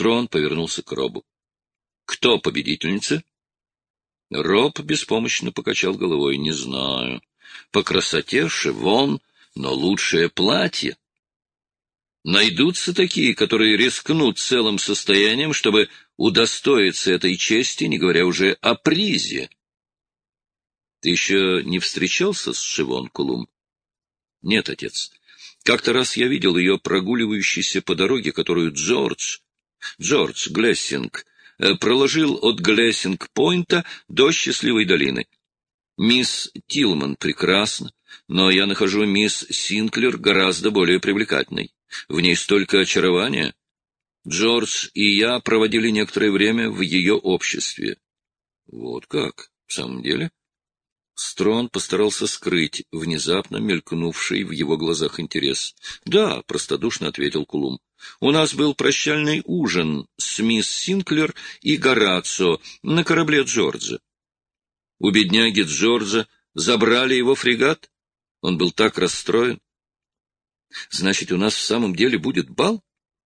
Строн повернулся к Робу. — Кто победительница? Роб беспомощно покачал головой. — Не знаю. По красоте шевон, но лучшее платье. Найдутся такие, которые рискнут целым состоянием, чтобы удостоиться этой чести, не говоря уже о призе. Ты еще не встречался с Шивон, Кулум? Нет, отец. Как-то раз я видел ее прогуливающейся по дороге, которую Джордж Глессинг проложил от Глессинг-Пойнта до Счастливой долины. Мисс Тилман прекрасна, но я нахожу мисс Синклер гораздо более привлекательной. В ней столько очарования. Джордж и я проводили некоторое время в ее обществе. Вот как? В самом деле? Строн постарался скрыть внезапно мелькнувший в его глазах интерес. — Да, — простодушно ответил Кулум. — У нас был прощальный ужин с мисс Синклер и Горацио на корабле Джорджа. У бедняги Джорджа забрали его фрегат. Он был так расстроен. — Значит, у нас в самом деле будет бал?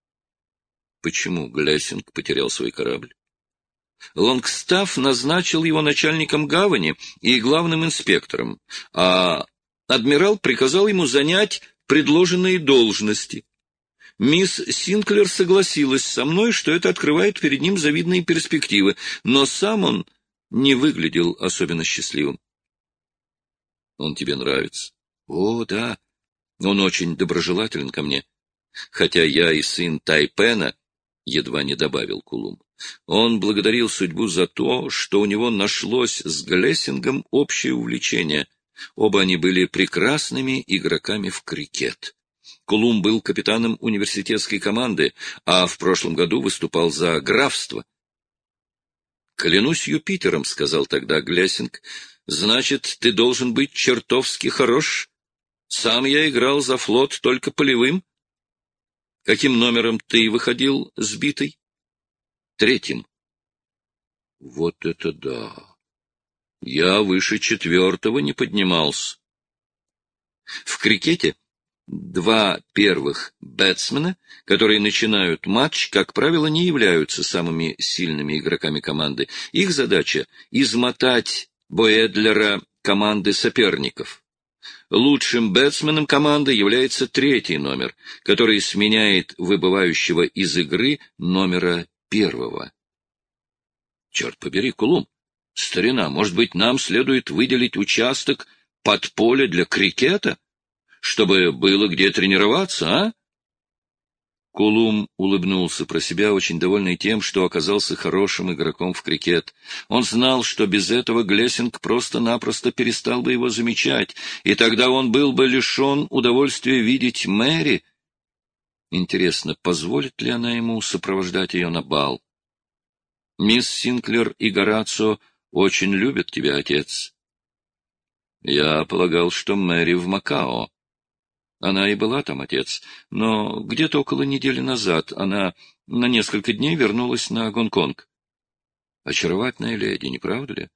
Почему Глессинг потерял свой корабль? Лонгстафф назначил его начальником гавани и главным инспектором, а адмирал приказал ему занять предложенные должности. Мисс Синклер согласилась со мной, что это открывает перед ним завидные перспективы, но сам он не выглядел особенно счастливым. Он тебе нравится? О, да. Он очень доброжелателен ко мне, хотя я и сын Тайпена, едва не добавил Кулум. Он благодарил судьбу за то, что у него нашлось с Глессингом общее увлечение. Оба они были прекрасными игроками в крикет. Кулум был капитаном университетской команды, а в прошлом году выступал за графство. «Клянусь Юпитером», — сказал тогда Глессинг, — «значит, ты должен быть чертовски хорош. Сам я играл за флот только полевым. Каким номером ты выходил сбитый?» «Третьим». Вот это да! Я выше 4-го не поднимался. В крикете два первых бэтсмена, которые начинают матч, как правило, не являются самыми сильными игроками команды. Их задача — измотать Боэдлера команды соперников. Лучшим бэтсменом команды является 3-й номер, который сменяет выбывающего из игры номера 1-го. Черт побери, Кулум, старина, может быть, нам следует выделить участок под поле для крикета, чтобы было где тренироваться, а? Кулум улыбнулся про себя, очень довольный тем, что оказался хорошим игроком в крикет. Он знал, что без этого Глессинг просто-напросто перестал бы его замечать, и тогда он был бы лишен удовольствия видеть Мэри. Интересно, позволит ли она ему сопровождать ее на бал? Мисс Синклер и Горацио очень любят тебя, отец. Я полагал, что Мэри в Макао. Она и была там, отец, но где-то около недели назад она на несколько дней вернулась на Гонконг. Очаровательная леди, не правда ли?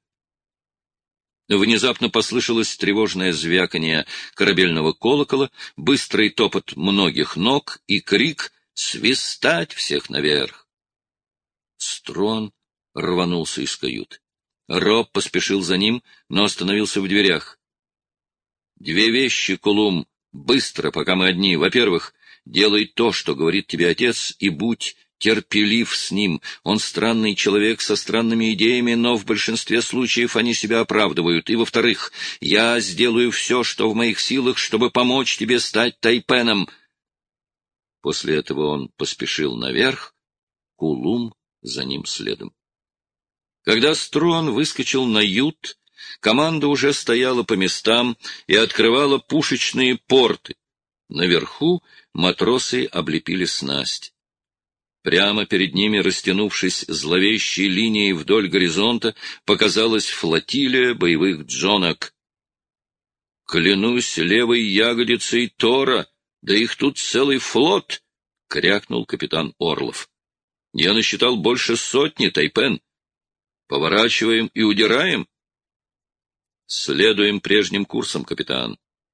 Внезапно послышалось тревожное звяканье корабельного колокола, быстрый топот многих ног и крик «Свистать всех наверх!». Строн рванулся из каюты. Роб поспешил за ним, но остановился в дверях. «Две вещи, Кулум, быстро, пока мы одни. Во-первых, делай то, что говорит тебе отец, и будь терпелив с ним. Он странный человек со странными идеями, но в большинстве случаев они себя оправдывают. И, во-вторых, я сделаю все, что в моих силах, чтобы помочь тебе стать Тайпеном». После этого он поспешил наверх, Кулум за ним следом. Когда Строн выскочил на ют, команда уже стояла по местам и открывала пушечные порты. Наверху матросы облепили снасть. Прямо перед ними, растянувшись зловещей линией вдоль горизонта, показалась флотилия боевых джонок. «Клянусь левой ягодицей Тора, да их тут целый флот!» — крякнул капитан Орлов. «Я насчитал больше 100, Тайпен. Поворачиваем и удираем?» «Следуем прежним курсом, капитан.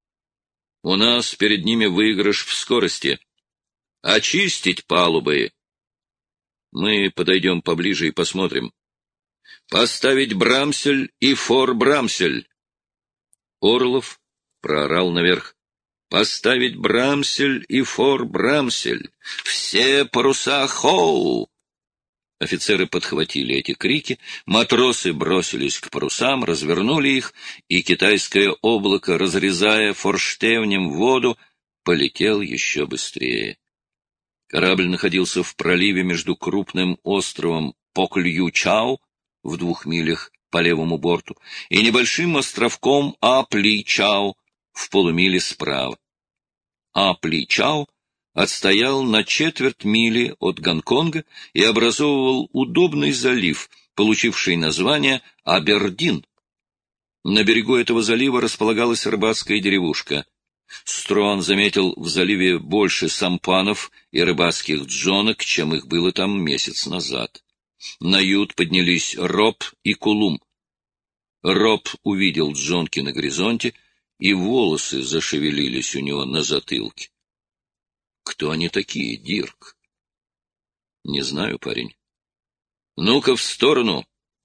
У нас перед ними выигрыш в скорости. Очистить палубы!» Мы подойдем поближе и посмотрим. Поставить Брамсель и фор Брамсель. Орлов проорал наверх. Поставить Брамсель и фор Брамсель. Все паруса хоу! Офицеры подхватили эти крики, матросы бросились к парусам, развернули их, и китайское облако, разрезая форштевнем воду, полетел еще быстрее. Корабль находился в проливе между крупным островом Поклью-Чау в 2 милях по левому борту и небольшим островком Апли-Чау в полумиле справа. Апли-Чау отстоял на 1/4 мили от Гонконга и образовывал удобный залив, получивший название Абердин. На берегу этого залива располагалась рыбацкая деревушка. Струан заметил в заливе больше сампанов и рыбацких джонок, чем их было там месяц назад. На ют поднялись Роб и Кулум. Роб увидел джонки на горизонте, и волосы зашевелились у него на затылке. Кто они такие, Дирк? Не знаю, парень. Ну-ка в сторону.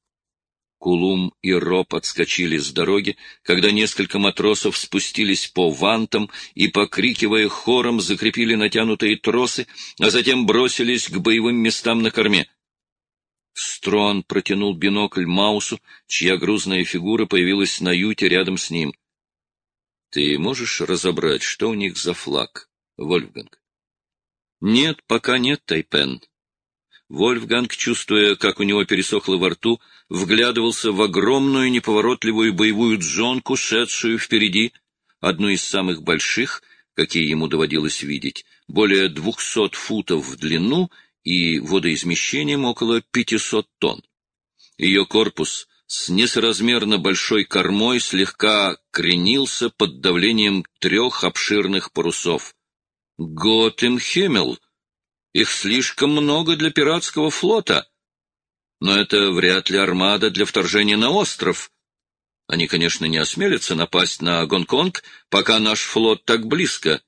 Кулум и Роб отскочили с дороги, когда несколько матросов спустились по вантам и, покрикивая хором, закрепили натянутые тросы, а затем бросились к боевым местам на корме. Струан протянул бинокль Маусу, чья грузная фигура появилась на юте рядом с ним. — Ты можешь разобрать, что у них за флаг, Вольфганг? — Нет, пока нет, Тайпен. Вольфганг, чувствуя, как у него пересохло во рту, вглядывался в огромную неповоротливую боевую джонку, шедшую впереди, одну из самых больших, какие ему доводилось видеть, более 200 футов в длину и водоизмещением около 500 тонн. Ее корпус с несоразмерно большой кормой слегка кренился под давлением 3 обширных парусов. Гот им Химмел! Их слишком много для пиратского флота. Но это вряд ли армада для вторжения на остров. Они, конечно, не осмелятся напасть на Гонконг, пока наш флот так близко.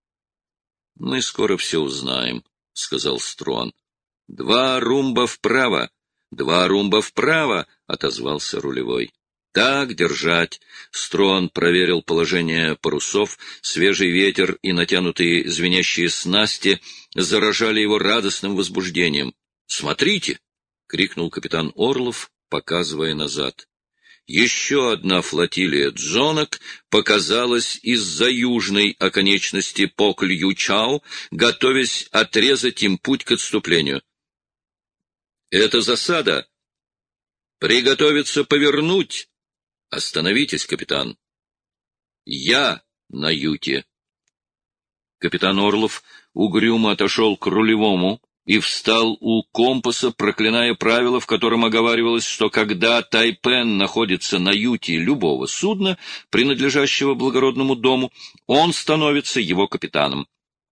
— Мы скоро все узнаем, — сказал Струан. — 2 румба вправо, 2 румба вправо, — отозвался рулевой. Так держать. Струан проверил положение парусов, свежий ветер и натянутые звенящие снасти заражали его радостным возбуждением. «Смотрите!» — крикнул капитан Орлов, показывая назад. Еще одна флотилия джонок показалась из-за южной оконечности Поклью-Чау, готовясь отрезать им путь к отступлению. «Это засада! Приготовиться повернуть!» «Остановитесь, капитан!» «Я на юте!» Капитан Орлов угрюмо отошел к рулевому и встал у компаса, проклиная правило, в котором оговаривалось, что когда Тайпен находится на юте любого судна, принадлежащего благородному дому, он становится его капитаном.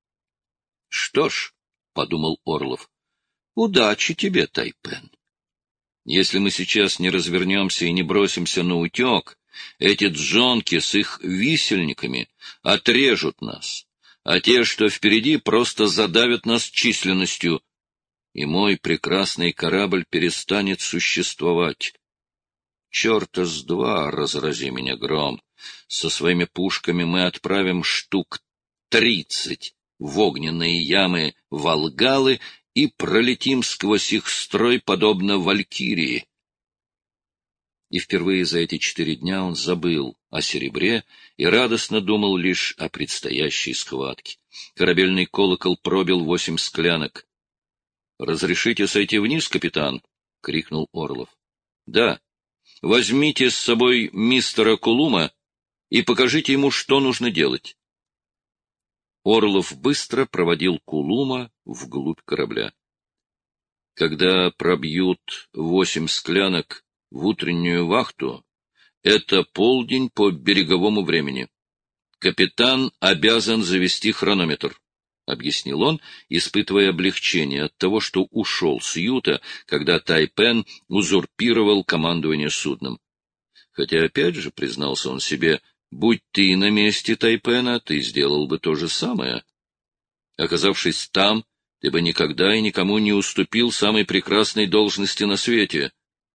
«Что ж», — подумал Орлов, — «удачи тебе, Тайпен. Если мы сейчас не развернемся и не бросимся на утек, эти джонки с их висельниками отрежут нас, а те, что впереди, просто задавят нас численностью, и мой прекрасный корабль перестанет существовать. Черта с два, разрази меня гром, со своими пушками мы отправим штук 30 в огненные ямы Волгалы и пролетим сквозь их строй, подобно валькирии. И впервые за эти 4 дня он забыл о серебре и радостно думал лишь о предстоящей схватке. Корабельный колокол пробил 8 склянок. — Разрешите сойти вниз, капитан? — крикнул Орлов. — Да. Возьмите с собой мистера Кулума и покажите ему, что нужно делать. Орлов быстро проводил Кулума вглубь корабля. Когда пробьют 8 склянок в утреннюю вахту, это полдень по береговому времени. Капитан обязан завести хронометр, — объяснил он, испытывая облегчение от того, что ушел с юта, когда Тайпен узурпировал командование судном. Хотя, опять же, признался он себе, будь ты на месте Тайпена, ты сделал бы то же самое. Оказавшись там, ты бы никогда и никому не уступил самой прекрасной должности на свете.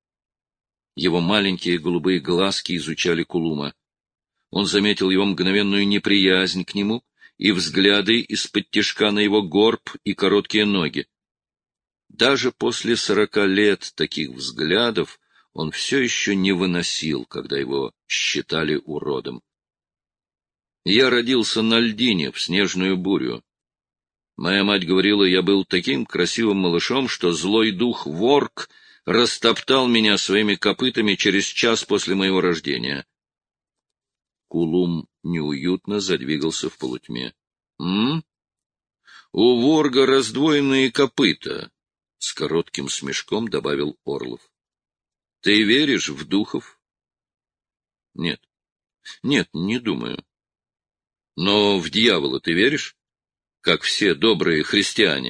Его маленькие голубые глазки изучали Кулума. Он заметил его мгновенную неприязнь к нему и взгляды из-под тишка на его горб и короткие ноги. Даже после 40 лет таких взглядов он все еще не выносил, когда его считали уродом. Я родился на льдине в снежную бурю. Моя мать говорила, я был таким красивым малышом, что злой дух Ворк растоптал меня своими копытами через час после моего рождения. Кулум неуютно задвигался в полутьме. — У Ворга раздвоенные копыта, — с коротким смешком добавил Орлов. — Ты веришь в духов? — Нет. — Нет, не думаю. — Но в дьявола ты веришь? Как все добрые христиане.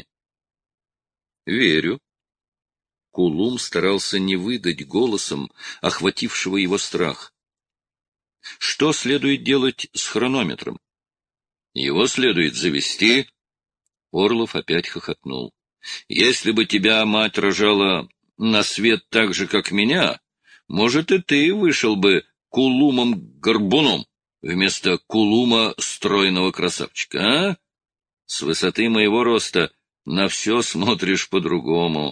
— Верю. Кулум старался не выдать голосом охватившего его страх. — Что следует делать с хронометром? — Его следует завести. Орлов опять хохотнул. — Если бы тебя мать рожала на свет так же, как меня, может, и ты вышел бы Кулумом-горбуном вместо Кулума стройного красавчика, а? С высоты моего роста на все смотришь по-другому.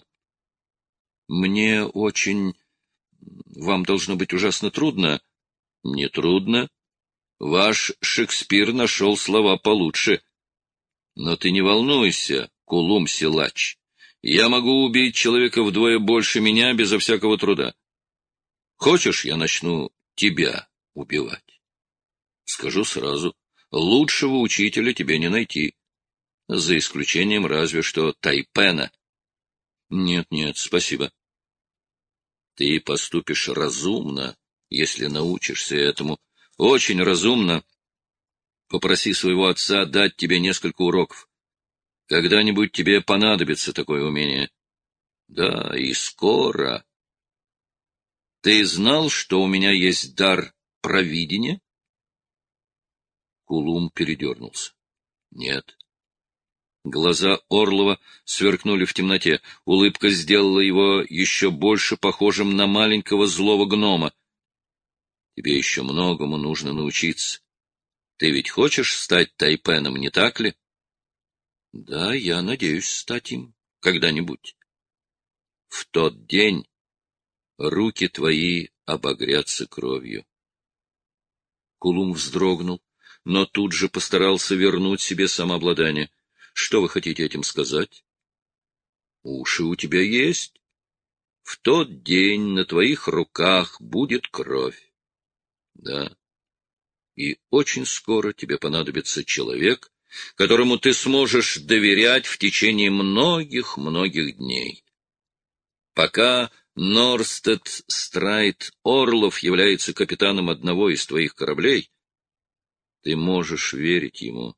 Мне очень... Вам должно быть ужасно трудно. Не трудно. Ваш Шекспир нашел слова получше. Но ты не волнуйся, Кулум-силач. Я могу убить человека вдвое больше меня безо всякого труда. Хочешь, я начну тебя убивать? Скажу сразу, лучшего учителя тебе не найти. За исключением разве что Тайпена. Нет, спасибо. Ты поступишь разумно, если научишься этому. Очень разумно. Попроси своего отца дать тебе несколько уроков. Когда-нибудь тебе понадобится такое умение. Да, и скоро. Ты знал, что у меня есть дар провидения? Кулум передернулся. Нет. Глаза Орлова сверкнули в темноте. Улыбка сделала его еще больше похожим на маленького злого гнома. Тебе еще многому нужно научиться. Ты ведь хочешь стать Тайпеном, не так ли? Да, я надеюсь стать им когда-нибудь. В тот день руки твои обогрятся кровью. Кулум вздрогнул, но тут же постарался вернуть себе самообладание. Что вы хотите этим сказать? Уши у тебя есть. В тот день на твоих руках будет кровь. Да. И очень скоро тебе понадобится человек, которому ты сможешь доверять в течение многих-многих дней. Пока Норстед Страйт Орлов является капитаном одного из твоих кораблей, ты можешь верить ему.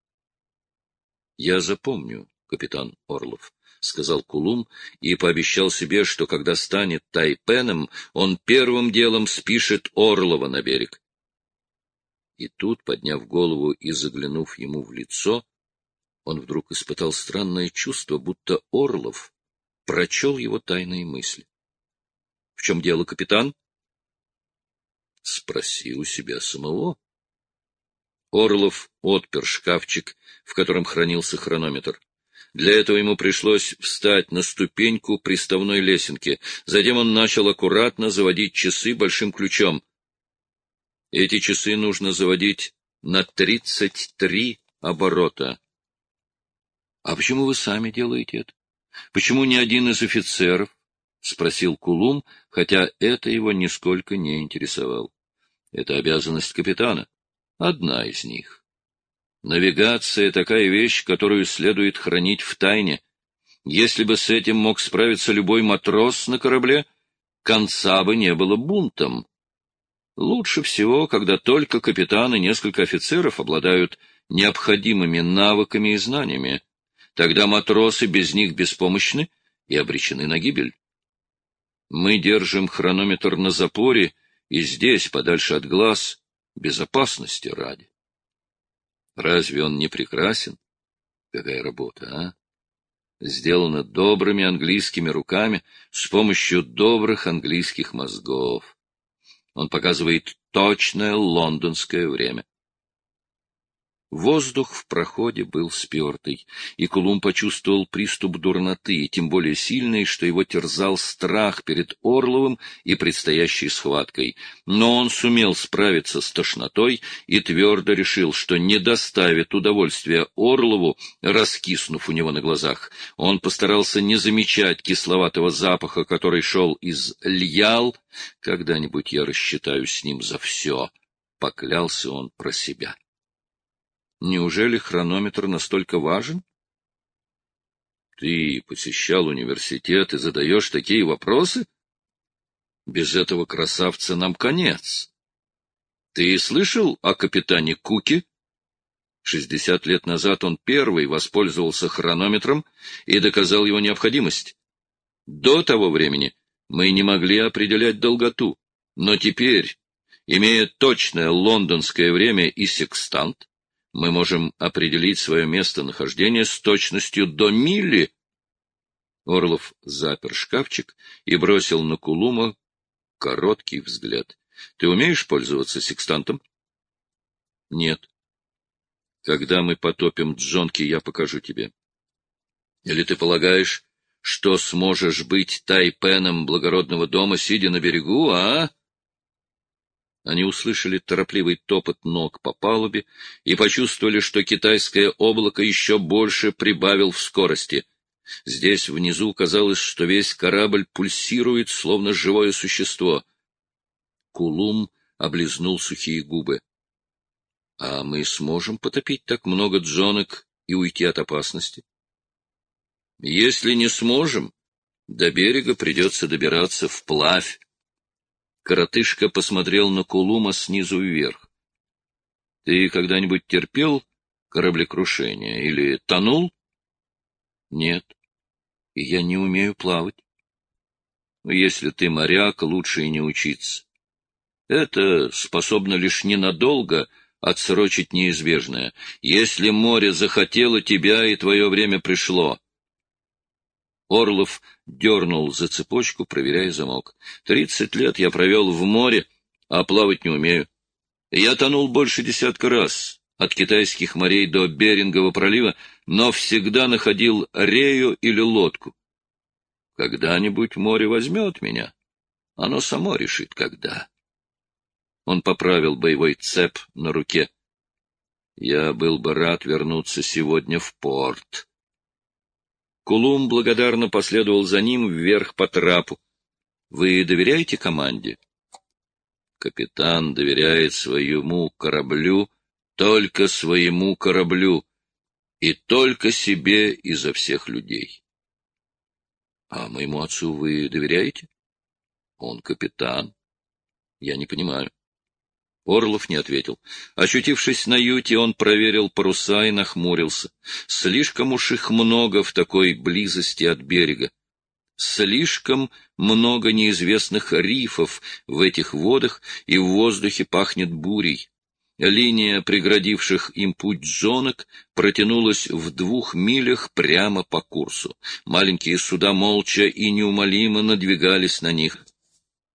Я запомню, капитан Орлов, — сказал Кулум и пообещал себе, что когда станет Тайпеном, он первым делом спишет Орлова на берег. И тут, подняв голову и заглянув ему в лицо, он вдруг испытал странное чувство, будто Орлов прочел его тайные мысли. — В чем дело, капитан? — Спроси у себя самого. Орлов отпер шкафчик, в котором хранился хронометр. Для этого ему пришлось встать на ступеньку приставной лесенки. Затем он начал аккуратно заводить часы большим ключом. Эти часы нужно заводить на 33 оборота. — А почему вы сами делаете это? Почему ни один из офицеров? — спросил Кулум, хотя это его нисколько не интересовало. — Это обязанность капитана. Одна из них. Навигация — такая вещь, которую следует хранить в тайне. Если бы с этим мог справиться любой матрос на корабле, конца бы не было бунтом. Лучше всего, когда только капитан и несколько офицеров обладают необходимыми навыками и знаниями. Тогда матросы без них беспомощны и обречены на гибель. Мы держим хронометр на запоре и здесь, подальше от глаз, безопасности ради. Разве он не прекрасен? Какая работа, а? сделано добрыми английскими руками с помощью добрых английских мозгов. Он показывает точное лондонское время. Воздух в проходе был спертый, и Кулум почувствовал приступ дурноты, тем более сильный, что его терзал страх перед Орловым и предстоящей схваткой. Но он сумел справиться с тошнотой и твердо решил, что не доставит удовольствия Орлову, раскиснув у него на глазах. Он постарался не замечать кисловатого запаха, который шел из Льял. «Когда-нибудь я рассчитаюсь с ним за все», — поклялся он про себя. Неужели хронометр настолько важен? Ты посещал университет и задаешь такие вопросы? Без этого красавца нам конец. Ты слышал о капитане Куке? 60 лет назад он первый воспользовался хронометром и доказал его необходимость. До того времени мы не могли определять долготу, но теперь, имея точное лондонское время и секстант, мы можем определить свое местонахождение с точностью до мили. Орлов запер шкафчик и бросил на Кулума короткий взгляд. — Ты умеешь пользоваться секстантом? — Нет. — Когда мы потопим джонки, я покажу тебе. Или ты полагаешь, что сможешь быть тайпеном благородного дома, сидя на берегу, а? Они услышали торопливый топот ног по палубе и почувствовали, что китайское облако еще больше прибавил в скорости. Здесь внизу казалось, что весь корабль пульсирует, словно живое существо. Кулум облизнул сухие губы. — А мы сможем потопить так много джонок и уйти от опасности? — Если не сможем, до берега придется добираться вплавь. Коротышка посмотрел на Кулума снизу вверх. — Ты когда-нибудь терпел кораблекрушение или тонул? — Нет. И я не умею плавать. — Если ты моряк, лучше и не учиться. Это способно лишь ненадолго отсрочить неизбежное. Если море захотело тебя, и твое время пришло. Орлов дернул за цепочку, проверяя замок. 30 лет я провел в море, а плавать не умею. Я тонул больше десятка раз, от китайских морей до Берингового пролива, но всегда находил рею или лодку. Когда-нибудь море возьмет меня. Оно само решит, когда. Он поправил боевой цеп на руке. Я был бы рад вернуться сегодня в порт. Кулум благодарно последовал за ним вверх по трапу. — Вы доверяете команде? Капитан доверяет своему кораблю, только своему кораблю, и только себе изо всех людей. — А моему отцу вы доверяете? — Он капитан. — Я не понимаю. Орлов не ответил. Очутившись на юте, он проверил паруса и нахмурился. Слишком уж их много в такой близости от берега. Слишком много неизвестных рифов в этих водах, и в воздухе пахнет бурей. Линия преградивших им путь джонок протянулась в 2 милях прямо по курсу. Маленькие суда молча и неумолимо надвигались на них.